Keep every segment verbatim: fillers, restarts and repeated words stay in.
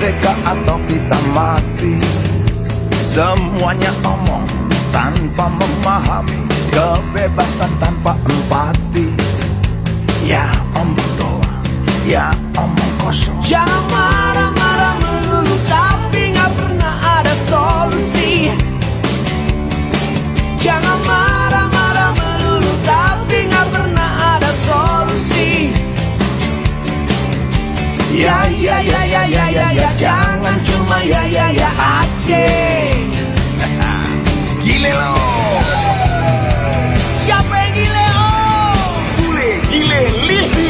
Merdeka atau kita mati, semuanya omong tanpa memahami, kebebasan tanpa empati. Ya omong doang, ya omong kosong. Jangan marah-marah melulu tapi gak pernah ada solusi. Jangan marah-marah melulu tapi gak pernah ada solusi. Ya ya ya ya ya ya ya, jangan cuma ya ya ya aja. Gile lo. Siapa yang gile oh? Bule, gile, lili.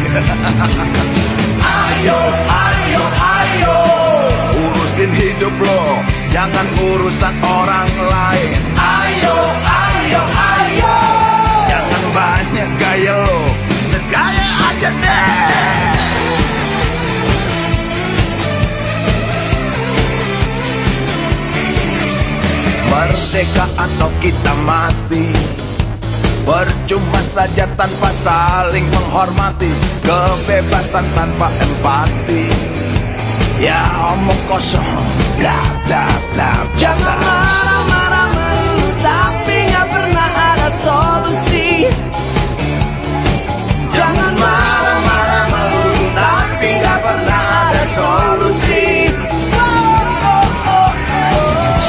Ayo, ayo, ayo, urusin hidup lo, jangan urusan orang lain. ayo, ayo, ayo. Jangan banyak gaya lo, segaya aja deh. Merdeka atau kita mati, percuma saja tanpa saling menghormati, kebebasan tanpa empati. Ya omong kosong, bla bla bla. Jangan marah-marah melulu tapi gak pernah ada solusi. Jangan marah-marah melulu tapi gak pernah ada solusi. Oh, oh, oh, oh.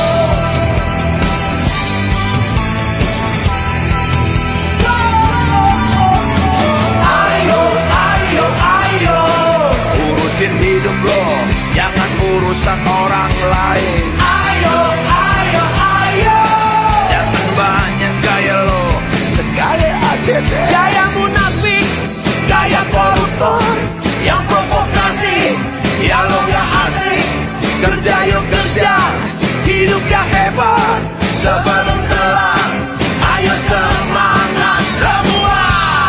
Ayo, ayo, ayo, urusin hidup lo, jangan urusan orang lain. ayo, ayo, ayo. Jangan banyak gaya lo, segaya aja deh. Gaya munafik, gaya koruptor, yang provokasi, yang lo gak asik. Kerja yuk kerja, Hidup yang hebat sebelum telat. Ayo semangat semua.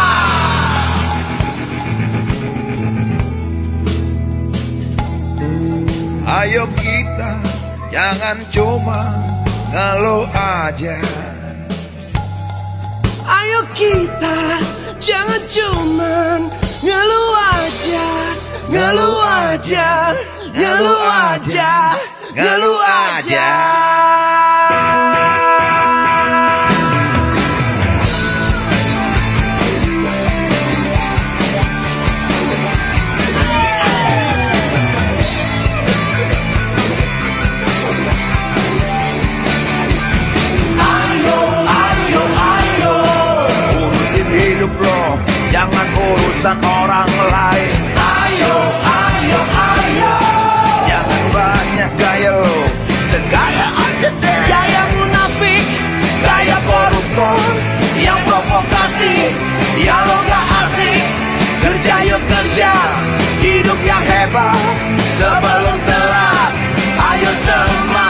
ayo kita jangan cuma ngeluh aja. Ayo kita jangan cuman ngeluh aja, ngeluh aja, ngeluh aja, ngeluh aja. Jangan urusan orang lain. Ayo, ayo, ayo. Jangan banyak gaya lo, segaya aja deh. Gaya munafik, gaya koruptor, yang provokasi, yang lo gak asik. Kerja yuk kerja, hidup yang hebat sebelum telat. Ayo semangat.